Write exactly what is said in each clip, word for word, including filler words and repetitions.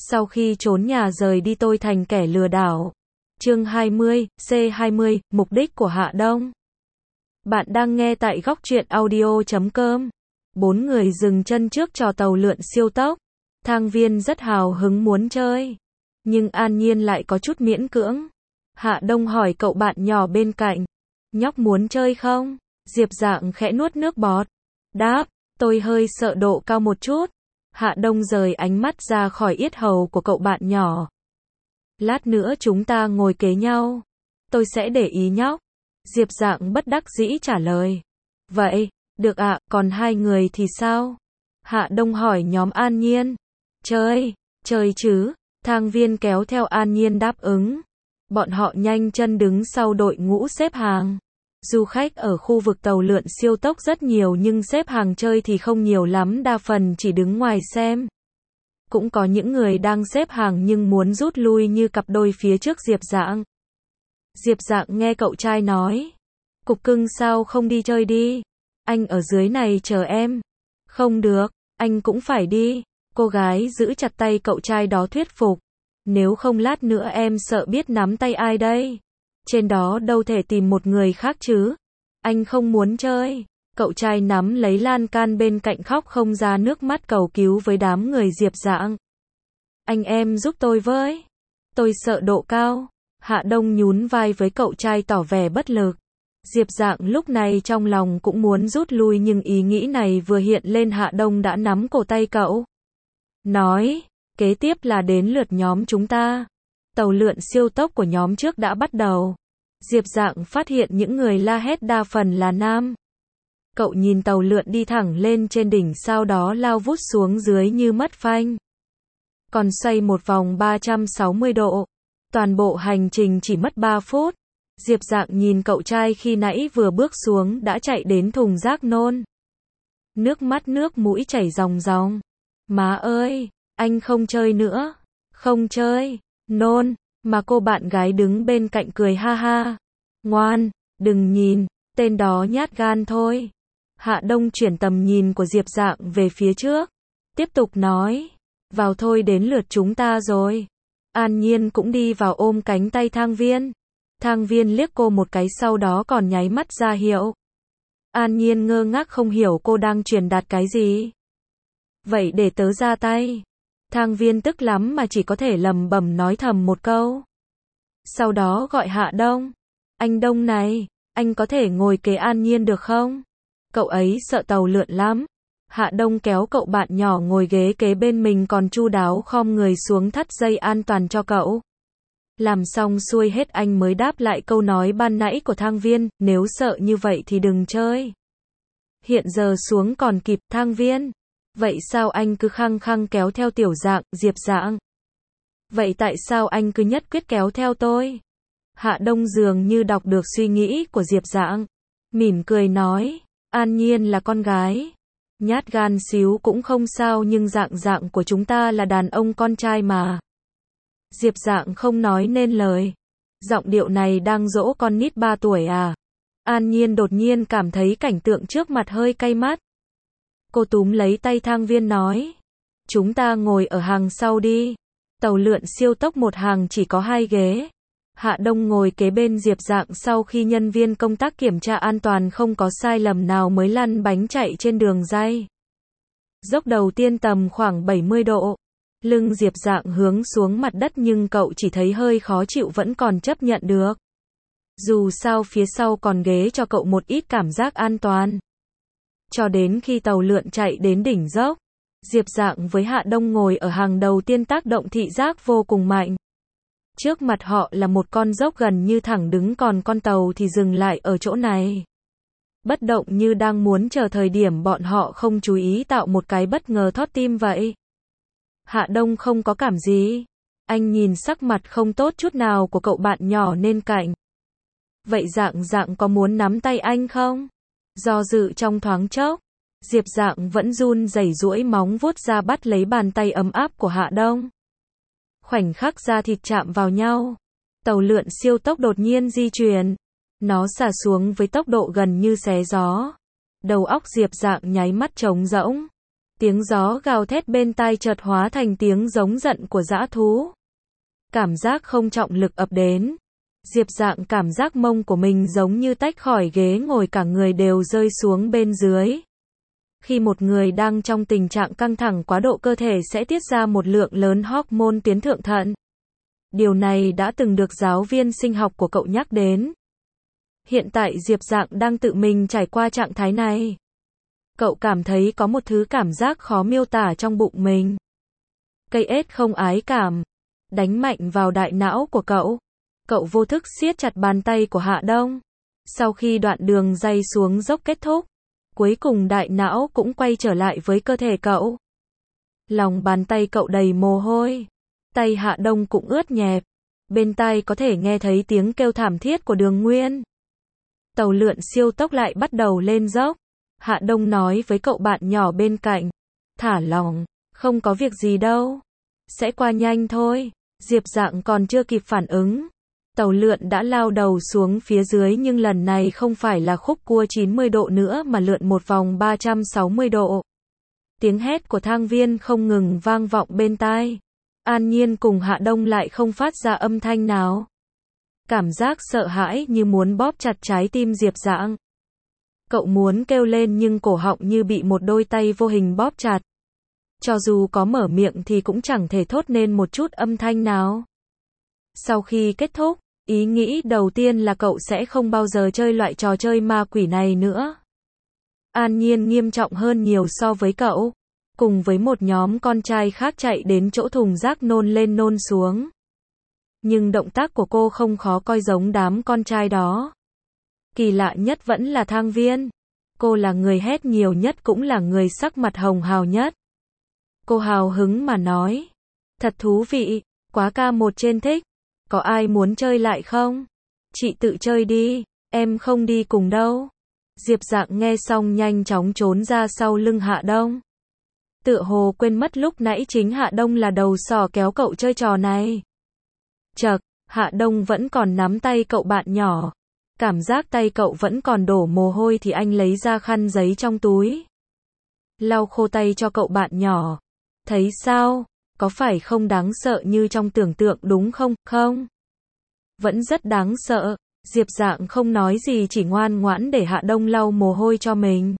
Sau khi trốn nhà rời đi tôi thành kẻ lừa đảo. Chương hai mươi, C hai mươi, mục đích của Hạ Đông. Bạn đang nghe tại góc truyện audio chấm com. Bốn người dừng chân trước trò tàu lượn siêu tốc. Thang Viên rất hào hứng muốn chơi. Nhưng An Nhiên lại có chút miễn cưỡng. Hạ Đông hỏi cậu bạn nhỏ bên cạnh. Nhóc muốn chơi không? Diệp Dạng khẽ nuốt nước bọt. Đáp, tôi hơi sợ độ cao một chút. Hạ Đông rời ánh mắt ra khỏi yết hầu của cậu bạn nhỏ. Lát nữa chúng ta ngồi kế nhau. Tôi sẽ để ý nhóc. Diệp Dạng bất đắc dĩ trả lời. Vậy, được ạ, còn hai người thì sao? Hạ Đông hỏi nhóm An Nhiên. Chơi, chơi chứ. Thang Viên kéo theo An Nhiên đáp ứng. Bọn họ nhanh chân đứng sau đội ngũ xếp hàng. Du khách ở khu vực tàu lượn siêu tốc rất nhiều nhưng xếp hàng chơi thì không nhiều lắm, đa phần chỉ đứng ngoài xem. Cũng có những người đang xếp hàng nhưng muốn rút lui như cặp đôi phía trước Diệp Dạng. Diệp Dạng nghe cậu trai nói. Cục cưng sao không đi chơi đi? Anh ở dưới này chờ em. Không được, anh cũng phải đi. Cô gái giữ chặt tay cậu trai đó thuyết phục. Nếu không lát nữa em sợ biết nắm tay ai đây. Trên đó đâu thể tìm một người khác chứ. Anh không muốn chơi. Cậu trai nắm lấy lan can bên cạnh khóc không ra nước mắt cầu cứu với đám người Diệp Dạng. Anh em giúp tôi với. Tôi sợ độ cao. Hạ Đông nhún vai với cậu trai tỏ vẻ bất lực. Diệp Dạng lúc này trong lòng cũng muốn rút lui nhưng ý nghĩ này vừa hiện lên Hạ Đông đã nắm cổ tay cậu. Nói, kế tiếp là đến lượt nhóm chúng ta. Tàu lượn siêu tốc của nhóm trước đã bắt đầu. Diệp Dạng phát hiện những người la hét đa phần là nam. Cậu nhìn tàu lượn đi thẳng lên trên đỉnh sau đó lao vút xuống dưới như mất phanh. Còn xoay một vòng ba trăm sáu mươi độ. Toàn bộ hành trình chỉ mất ba phút. Diệp Dạng nhìn cậu trai khi nãy vừa bước xuống đã chạy đến thùng rác nôn. Nước mắt nước mũi chảy ròng ròng. Má ơi, anh không chơi nữa. Không chơi. Nôn. Mà cô bạn gái đứng bên cạnh cười ha ha. Ngoan, đừng nhìn, tên đó nhát gan thôi. Hạ Đông chuyển tầm nhìn của Diệp Dạng về phía trước. Tiếp tục nói. Vào thôi, đến lượt chúng ta rồi. An Nhiên cũng đi vào ôm cánh tay Thang Viên. Thang Viên liếc cô một cái sau đó còn nháy mắt ra hiệu. An Nhiên ngơ ngác không hiểu cô đang truyền đạt cái gì. Vậy để tớ ra tay. Thang Viên tức lắm mà chỉ có thể lẩm bẩm nói thầm một câu. Sau đó gọi Hạ Đông. Anh Đông này, anh có thể ngồi kế An Nhiên được không? Cậu ấy sợ tàu lượn lắm. Hạ Đông kéo cậu bạn nhỏ ngồi ghế kế bên mình còn chu đáo khom người xuống thắt dây an toàn cho cậu. Làm xong xuôi hết anh mới đáp lại câu nói ban nãy của Thang Viên, nếu sợ như vậy thì đừng chơi. Hiện giờ xuống còn kịp. Thang Viên. Vậy sao anh cứ khăng khăng kéo theo Tiểu Dạng, Diệp Dạng? Vậy tại sao anh cứ nhất quyết kéo theo tôi? Hạ Đông dường như đọc được suy nghĩ của Diệp Dạng. Mỉm cười nói, An Nhiên là con gái. Nhát gan xíu cũng không sao nhưng Dạng Dạng của chúng ta là đàn ông con trai mà. Diệp Dạng không nói nên lời. Giọng điệu này đang dỗ con nít ba tuổi à? An Nhiên đột nhiên cảm thấy cảnh tượng trước mặt hơi cay mắt. Cô túm lấy tay Thang Viên nói. Chúng ta ngồi ở hàng sau đi. Tàu lượn siêu tốc một hàng chỉ có hai ghế. Hạ Đông ngồi kế bên Diệp Dạng sau khi nhân viên công tác kiểm tra an toàn không có sai lầm nào mới lăn bánh chạy trên đường ray. Dốc đầu tiên tầm khoảng bảy mươi độ. Lưng Diệp Dạng hướng xuống mặt đất nhưng cậu chỉ thấy hơi khó chịu vẫn còn chấp nhận được. Dù sao phía sau còn ghế cho cậu một ít cảm giác an toàn. Cho đến khi tàu lượn chạy đến đỉnh dốc, Diệp Dạng với Hạ Đông ngồi ở hàng đầu tiên tác động thị giác vô cùng mạnh. Trước mặt họ là một con dốc gần như thẳng đứng còn con tàu thì dừng lại ở chỗ này. Bất động như đang muốn chờ thời điểm bọn họ không chú ý tạo một cái bất ngờ thót tim vậy. Hạ Đông không có cảm gì. Anh nhìn sắc mặt không tốt chút nào của cậu bạn nhỏ bên cạnh. Vậy Dạng Dạng có muốn nắm tay anh không? Do dự trong thoáng chốc, Diệp Dạng vẫn run rẩy duỗi móng vuốt ra bắt lấy bàn tay ấm áp của Hạ Đông. Khoảnh khắc da thịt chạm vào nhau, tàu lượn siêu tốc đột nhiên di chuyển. Nó xả xuống với tốc độ gần như xé gió. Đầu óc Diệp Dạng nháy mắt trống rỗng. Tiếng gió gào thét bên tai chợt hóa thành tiếng giống giận của dã thú. Cảm giác không trọng lực ập đến. Diệp Dạng cảm giác mông của mình giống như tách khỏi ghế ngồi, cả người đều rơi xuống bên dưới. Khi một người đang trong tình trạng căng thẳng quá độ, cơ thể sẽ tiết ra một lượng lớn hormone tuyến thượng thận. Điều này đã từng được giáo viên sinh học của cậu nhắc đến. Hiện tại Diệp Dạng đang tự mình trải qua trạng thái này. Cậu cảm thấy có một thứ cảm giác khó miêu tả trong bụng mình. Cây ếch không ái cảm đánh mạnh vào đại não của cậu. Cậu vô thức siết chặt bàn tay của Hạ Đông. Sau khi đoạn đường dày xuống dốc kết thúc, cuối cùng đại não cũng quay trở lại với cơ thể cậu. Lòng bàn tay cậu đầy mồ hôi. Tay Hạ Đông cũng ướt nhẹp. Bên tai có thể nghe thấy tiếng kêu thảm thiết của Đường Nguyên. Tàu lượn siêu tốc lại bắt đầu lên dốc. Hạ Đông nói với cậu bạn nhỏ bên cạnh. Thả lỏng, không có việc gì đâu. Sẽ qua nhanh thôi. Diệp Dạng còn chưa kịp phản ứng. Tàu lượn đã lao đầu xuống phía dưới, nhưng lần này không phải là khúc cua chín mươi độ nữa mà lượn một vòng ba trăm sáu mươi độ. Tiếng hét của Thang Viên không ngừng vang vọng bên tai. An Nhiên cùng Hạ Đông lại không phát ra âm thanh nào. Cảm giác sợ hãi như muốn bóp chặt trái tim Diệp Dạng. Cậu muốn kêu lên nhưng cổ họng như bị một đôi tay vô hình bóp chặt. Cho dù có mở miệng thì cũng chẳng thể thốt nên một chút âm thanh nào. Sau khi kết thúc, ý nghĩ đầu tiên là cậu sẽ không bao giờ chơi loại trò chơi ma quỷ này nữa. An Nhiên nghiêm trọng hơn nhiều so với cậu. Cùng với một nhóm con trai khác chạy đến chỗ thùng rác nôn lên nôn xuống. Nhưng động tác của cô không khó coi giống đám con trai đó. Kỳ lạ nhất vẫn là Thang Viên. Cô là người hét nhiều nhất, cũng là người sắc mặt hồng hào nhất. Cô hào hứng mà nói. Thật thú vị, quá ca một trên thích. Có ai muốn chơi lại không? Chị tự chơi đi, em không đi cùng đâu. Diệp Dạng nghe xong nhanh chóng trốn ra sau lưng Hạ Đông. Tựa hồ quên mất lúc nãy chính Hạ Đông là đầu sỏ kéo cậu chơi trò này. Chậc, Hạ Đông vẫn còn nắm tay cậu bạn nhỏ. Cảm giác tay cậu vẫn còn đổ mồ hôi thì anh lấy ra khăn giấy trong túi. Lau khô tay cho cậu bạn nhỏ. Thấy sao? Có phải không đáng sợ như trong tưởng tượng đúng không? Không. Vẫn rất đáng sợ. Diệp Dạng không nói gì, chỉ ngoan ngoãn để Hạ Đông lau mồ hôi cho mình.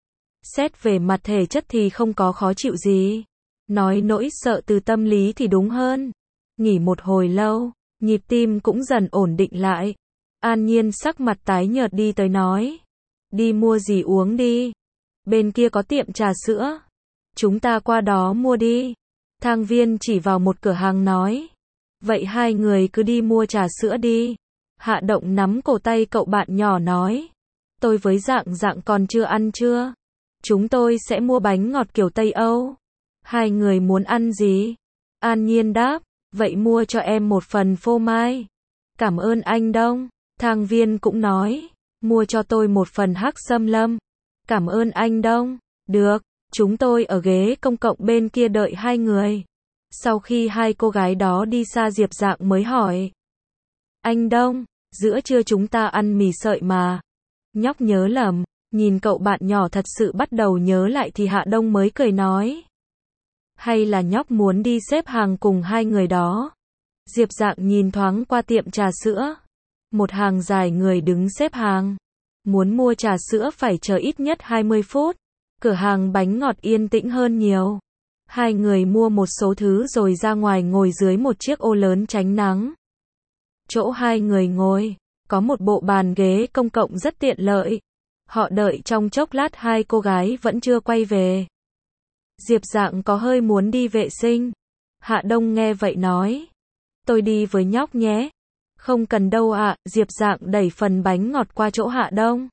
Xét về mặt thể chất thì không có khó chịu gì. Nói nỗi sợ từ tâm lý thì đúng hơn. Nghỉ một hồi lâu, nhịp tim cũng dần ổn định lại. An Nhiên sắc mặt tái nhợt đi tới nói. Đi mua gì uống đi. Bên kia có tiệm trà sữa. Chúng ta qua đó mua đi. Thang Viên chỉ vào một cửa hàng nói. Vậy hai người cứ đi mua trà sữa đi. Hạ Động nắm cổ tay cậu bạn nhỏ nói. Tôi với Dạng Dạng còn chưa ăn chưa? Chúng tôi sẽ mua bánh ngọt kiểu Tây Âu. Hai người muốn ăn gì? An Nhiên đáp. Vậy mua cho em một phần phô mai. Cảm ơn anh Đông. Thang Viên cũng nói. Mua cho tôi một phần hắc xâm lâm. Cảm ơn anh Đông. Được, chúng tôi ở ghế công cộng bên kia đợi hai người. Sau khi hai cô gái đó đi xa, Diệp Dạng mới hỏi. Anh Đông, giữa trưa chúng ta ăn mì sợi mà. Nhóc nhớ lầm. Nhìn cậu bạn nhỏ thật sự bắt đầu nhớ lại thì Hạ Đông mới cười nói. Hay là nhóc muốn đi xếp hàng cùng hai người đó? Diệp Dạng nhìn thoáng qua tiệm trà sữa. Một hàng dài người đứng xếp hàng. Muốn mua trà sữa phải chờ ít nhất hai mươi phút. Cửa hàng bánh ngọt yên tĩnh hơn nhiều. Hai người mua một số thứ rồi ra ngoài ngồi dưới một chiếc ô lớn tránh nắng. Chỗ hai người ngồi, có một bộ bàn ghế công cộng rất tiện lợi. Họ đợi trong chốc lát hai cô gái vẫn chưa quay về. Diệp Dạng có hơi muốn đi vệ sinh. Hạ Đông nghe vậy nói. Tôi đi với nhóc nhé. Không cần đâu ạ. Diệp Dạng đẩy phần bánh ngọt qua chỗ Hạ Đông.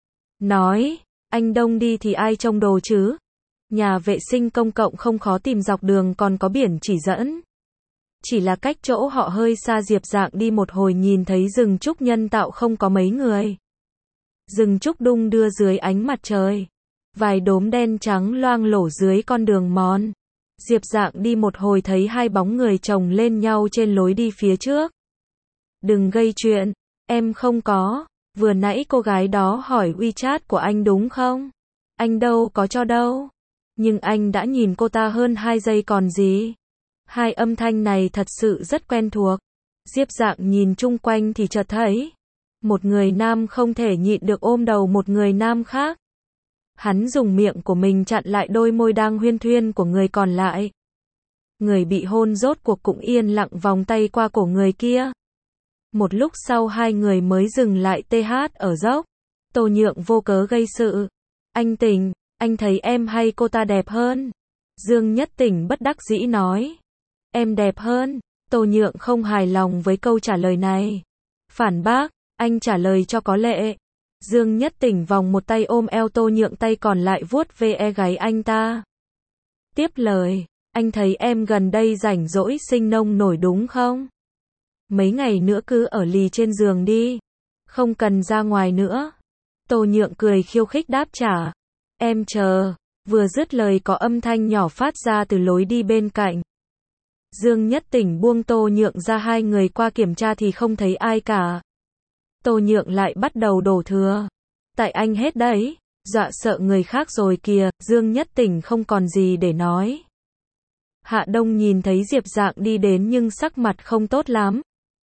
Nói, anh Đông đi thì ai trông đồ chứ? Nhà vệ sinh công cộng không khó tìm, dọc đường còn có biển chỉ dẫn. Chỉ là cách chỗ họ hơi xa. Diệp Dạng đi một hồi nhìn thấy rừng trúc nhân tạo không có mấy người. Rừng trúc đung đưa dưới ánh mặt trời. Vài đốm đen trắng loang lổ dưới con đường mòn. Diệp Dạng đi một hồi thấy hai bóng người chồng lên nhau trên lối đi phía trước. Đừng gây chuyện, em không có. Vừa nãy cô gái đó hỏi WeChat của anh đúng không? Anh đâu có cho đâu. Nhưng anh đã nhìn cô ta hơn hai giây còn gì. Hai âm thanh này thật sự rất quen thuộc. Diệp Dạng nhìn chung quanh thì chợt thấy một người nam không thể nhịn được ôm đầu một người nam khác. Hắn dùng miệng của mình chặn lại đôi môi đang huyên thuyên của người còn lại. Người bị hôn rốt cuộc cũng yên lặng vòng tay qua cổ người kia. Một lúc sau hai người mới dừng lại tê hát ở dốc. Tô Nhượng vô cớ gây sự. Anh Tình, anh thấy em hay cô ta đẹp hơn? Dương Nhất Tỉnh bất đắc dĩ nói. Em đẹp hơn. Tô Nhượng không hài lòng với câu trả lời này. Phản bác, anh trả lời cho có lệ. Dương Nhất Tỉnh vòng một tay ôm eo Tô Nhượng, tay còn lại vuốt ve gáy anh ta. Tiếp lời, anh thấy em gần đây rảnh rỗi sinh nông nổi đúng không? Mấy ngày nữa cứ ở lì trên giường đi. Không cần ra ngoài nữa. Tô Nhượng cười khiêu khích đáp trả. Em chờ. Vừa dứt lời có âm thanh nhỏ phát ra từ lối đi bên cạnh. Dương Nhất Tỉnh buông Tô Nhượng ra, hai người qua kiểm tra thì không thấy ai cả. Tô Nhượng lại bắt đầu đổ thừa. Tại anh hết đấy, dọa sợ người khác rồi kìa. Dương Nhất Tỉnh không còn gì để nói. Hạ Đông nhìn thấy Diệp Dạng đi đến nhưng sắc mặt không tốt lắm.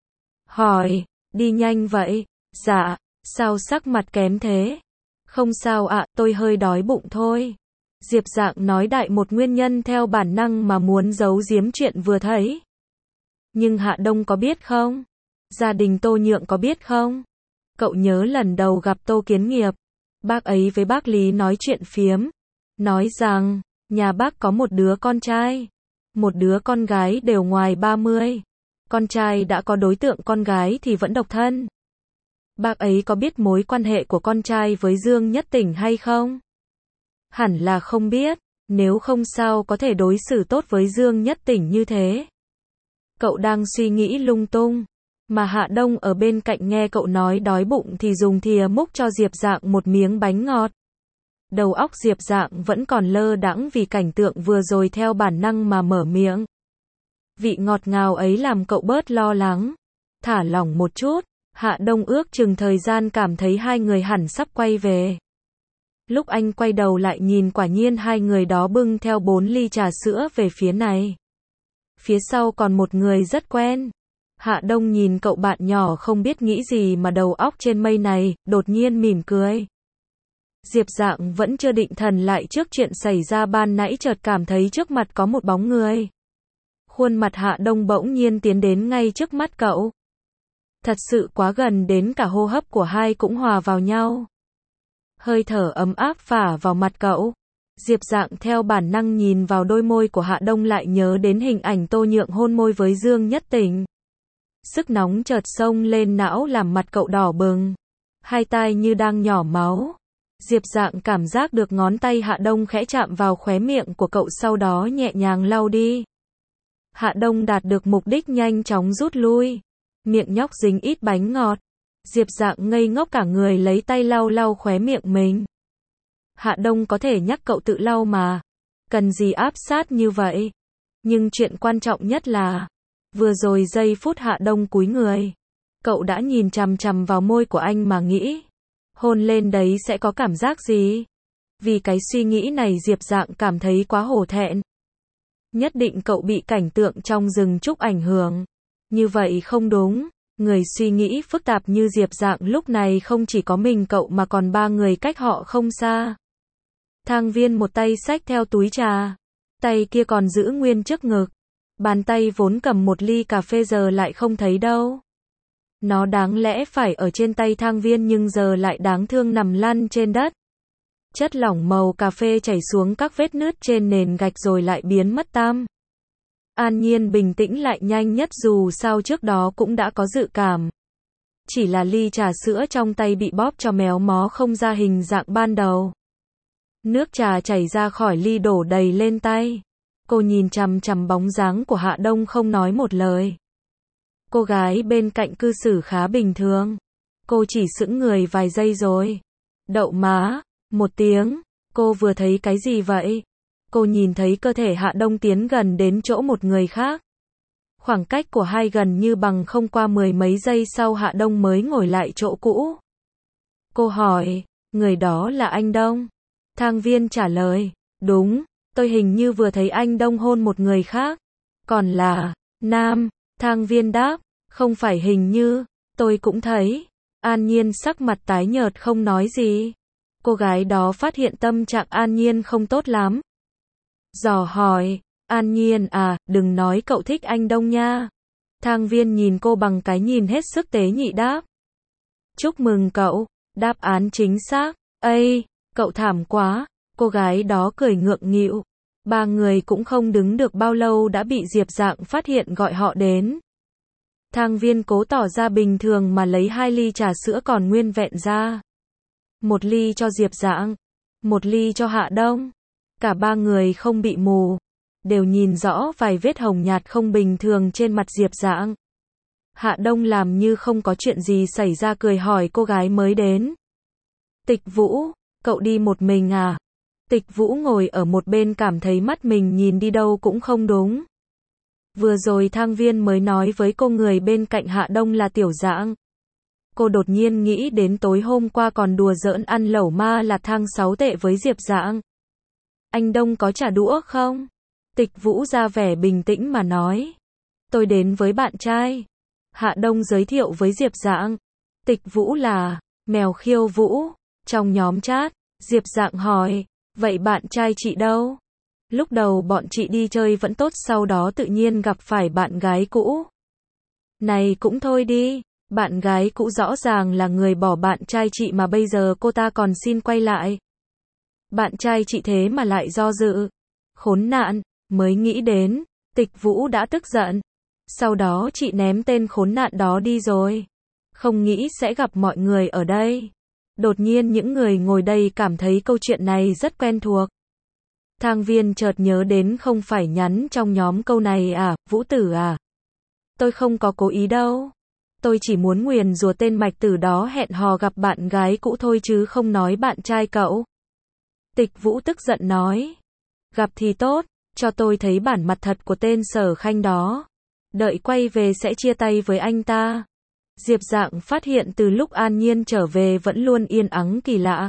Hỏi, đi nhanh vậy? Dạ, sao sắc mặt kém thế? Không sao ạ, tôi hơi đói bụng thôi. Diệp Dạng nói đại một nguyên nhân theo bản năng mà muốn giấu giếm chuyện vừa thấy. Nhưng Hạ Đông có biết không? Gia đình Tô Nhượng có biết không? Cậu nhớ lần đầu gặp Tô Kiến Nghiệp, bác ấy với bác Lý nói chuyện phiếm, nói rằng, nhà bác có một đứa con trai, một đứa con gái đều ngoài ba mươi. Con trai đã có đối tượng, con gái thì vẫn độc thân. Bác ấy có biết mối quan hệ của con trai với Dương Nhất Tỉnh hay không? Hẳn là không biết, nếu không sao có thể đối xử tốt với Dương Nhất Tỉnh như thế. Cậu đang suy nghĩ lung tung, mà Hạ Đông ở bên cạnh nghe cậu nói đói bụng thì dùng thìa múc cho Diệp Dạng một miếng bánh ngọt. Đầu óc Diệp Dạng vẫn còn lơ đãng vì cảnh tượng vừa rồi, theo bản năng mà mở miệng. Vị ngọt ngào ấy làm cậu bớt lo lắng, thả lỏng một chút. Hạ Đông ước chừng thời gian cảm thấy hai người hẳn sắp quay về. Lúc anh quay đầu lại nhìn, quả nhiên hai người đó bưng theo bốn ly trà sữa về phía này. Phía sau còn một người rất quen. Hạ Đông nhìn cậu bạn nhỏ không biết nghĩ gì mà đầu óc trên mây này, đột nhiên mỉm cười. Diệp Dạng vẫn chưa định thần lại trước chuyện xảy ra ban nãy, chợt cảm thấy trước mặt có một bóng người. Khuôn mặt Hạ Đông bỗng nhiên tiến đến ngay trước mắt cậu. Thật sự quá gần đến cả hô hấp của hai cũng hòa vào nhau. Hơi thở ấm áp phả vào mặt cậu. Diệp Dạng theo bản năng nhìn vào đôi môi của Hạ Đông, lại nhớ đến hình ảnh Tô Nhượng hôn môi với Dương Nhất Tỉnh. Sức nóng chợt xông lên não làm mặt cậu đỏ bừng. Hai tai như đang nhỏ máu. Diệp Dạng cảm giác được ngón tay Hạ Đông khẽ chạm vào khóe miệng của cậu, sau đó nhẹ nhàng lau đi. Hạ Đông đạt được mục đích nhanh chóng rút lui. Miệng nhóc dính ít bánh ngọt. Diệp Dạng ngây ngốc cả người, lấy tay lau lau khóe miệng mình. Hạ Đông có thể nhắc cậu tự lau mà. Cần gì áp sát như vậy? Nhưng chuyện quan trọng nhất là, vừa rồi giây phút Hạ Đông cúi người, cậu đã nhìn chằm chằm vào môi của anh mà nghĩ, hôn lên đấy sẽ có cảm giác gì? Vì cái suy nghĩ này Diệp Dạng cảm thấy quá hổ thẹn. Nhất định cậu bị cảnh tượng trong rừng trúc ảnh hưởng. Như vậy không đúng. Người suy nghĩ phức tạp như Diệp Dạng lúc này không chỉ có mình cậu mà còn ba người cách họ không xa. Thang Viên một tay xách theo túi trà, tay kia còn giữ nguyên trước ngực. Bàn tay vốn cầm một ly cà phê giờ lại không thấy đâu. Nó đáng lẽ phải ở trên tay Thang Viên nhưng giờ lại đáng thương nằm lăn trên đất. Chất lỏng màu cà phê chảy xuống các vết nứt trên nền gạch rồi lại biến mất tăm. An Nhiên bình tĩnh lại nhanh nhất, dù sao trước đó cũng đã có dự cảm. Chỉ là ly trà sữa trong tay bị bóp cho méo mó không ra hình dạng ban đầu. Nước trà chảy ra khỏi ly đổ đầy lên tay. Cô nhìn chằm chằm bóng dáng của Hạ Đông không nói một lời. Cô gái bên cạnh cư xử khá bình thường. Cô chỉ sững người vài giây rồi. Đậu má, một tiếng. Cô vừa thấy cái gì vậy? Cô nhìn thấy cơ thể Hạ Đông tiến gần đến chỗ một người khác. Khoảng cách của hai gần như bằng không, qua mười mấy giây sau Hạ Đông mới ngồi lại chỗ cũ. Cô hỏi, người đó là anh Đông? Thang Viên trả lời, đúng. Tôi hình như vừa thấy anh Đông hôn một người khác. Còn là nam, Thang Viên đáp, không phải hình như, tôi cũng thấy. An Nhiên sắc mặt tái nhợt không nói gì. Cô gái đó phát hiện tâm trạng An Nhiên không tốt lắm. Dò hỏi, An Nhiên à, đừng nói cậu thích anh Đông nha. Thang Viên nhìn cô bằng cái nhìn hết sức tế nhị đáp. Chúc mừng cậu, đáp án chính xác. Ây, cậu thảm quá. Cô gái đó cười ngượng nghịu. Ba người cũng không đứng được bao lâu đã bị Diệp Dạng phát hiện gọi họ đến. Thang Viên cố tỏ ra bình thường mà lấy hai ly trà sữa còn nguyên vẹn ra. Một ly cho Diệp Dạng, một ly cho Hạ Đông. Cả ba người không bị mù, đều nhìn rõ vài vết hồng nhạt không bình thường trên mặt Diệp Dạng. Hạ Đông làm như không có chuyện gì xảy ra cười hỏi cô gái mới đến. Tịch Vũ, cậu đi một mình à? Tịch Vũ ngồi ở một bên cảm thấy mắt mình nhìn đi đâu cũng không đúng. Vừa rồi Thang Viên mới nói với cô người bên cạnh Hạ Đông là Tiểu Dạng. Cô đột nhiên nghĩ đến tối hôm qua còn đùa giỡn ăn lẩu ma là thang sáu tệ với Diệp Dạng. Anh Đông có trả đũa không? Tịch Vũ ra vẻ bình tĩnh mà nói. Tôi đến với bạn trai. Hạ Đông giới thiệu với Diệp Dạng. Tịch Vũ là mèo khiêu vũ. Trong nhóm chat, Diệp Dạng hỏi, vậy bạn trai chị đâu? Lúc đầu bọn chị đi chơi vẫn tốt, sau đó tự nhiên gặp phải bạn gái cũ. Này cũng thôi đi, bạn gái cũ rõ ràng là người bỏ bạn trai chị mà bây giờ cô ta còn xin quay lại. Bạn trai chị thế mà lại do dự. Khốn nạn, mới nghĩ đến, Tịch Vũ đã tức giận. Sau đó chị ném tên khốn nạn đó đi rồi. Không nghĩ sẽ gặp mọi người ở đây. Đột nhiên những người ngồi đây cảm thấy câu chuyện này rất quen thuộc. Thang Viên chợt nhớ đến không phải nhắn trong nhóm câu này à, Vũ Tử à. Tôi không có cố ý đâu. Tôi chỉ muốn nguyền rủa tên Mạch Tử đó hẹn hò gặp bạn gái cũ thôi chứ không nói bạn trai cậu. Tịch Vũ tức giận nói. Gặp thì tốt, cho tôi thấy bản mặt thật của tên Sở Khanh đó. Đợi quay về sẽ chia tay với anh ta. Diệp Dạng phát hiện từ lúc An Nhiên trở về vẫn luôn yên ắng kỳ lạ.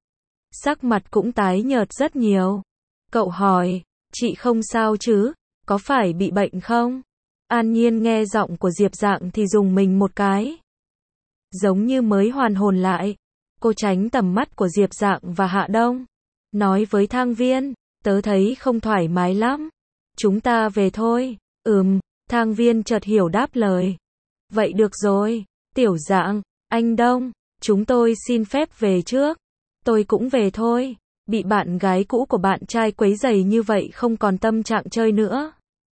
Sắc mặt cũng tái nhợt rất nhiều. Cậu hỏi, chị không sao chứ, có phải bị bệnh không? An Nhiên nghe giọng của Diệp Dạng thì dùng mình một cái. Giống như mới hoàn hồn lại. Cô tránh tầm mắt của Diệp Dạng và Hạ Đông. Nói với Thang Viên, tớ thấy không thoải mái lắm. Chúng ta về thôi. Ừm, Thang Viên chợt hiểu đáp lời. Vậy được rồi, Tiểu Dạng, anh Đông, chúng tôi xin phép về trước. Tôi cũng về thôi. Bị bạn gái cũ của bạn trai quấy rầy như vậy không còn tâm trạng chơi nữa.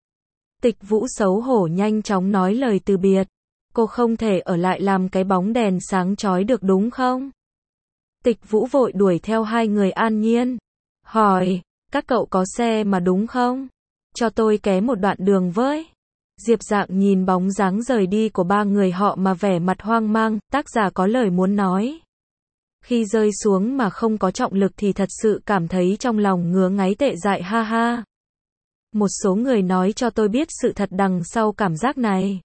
Tịch Vũ xấu hổ nhanh chóng nói lời từ biệt. Cô không thể ở lại làm cái bóng đèn sáng chói được đúng không? Tịch Vũ vội đuổi theo hai người An Nhiên. Hỏi, các cậu có xe mà đúng không? Cho tôi ké một đoạn đường với. Diệp Dạng nhìn bóng dáng rời đi của ba người họ mà vẻ mặt hoang mang, tác giả có lời muốn nói. Khi rơi xuống mà không có trọng lực thì thật sự cảm thấy trong lòng ngứa ngáy tệ dại ha ha. Một số người nói cho tôi biết sự thật đằng sau cảm giác này.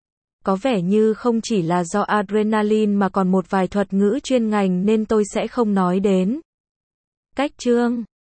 Có vẻ như không chỉ là do adrenaline mà còn một vài thuật ngữ chuyên ngành nên tôi sẽ không nói đến. Cách chương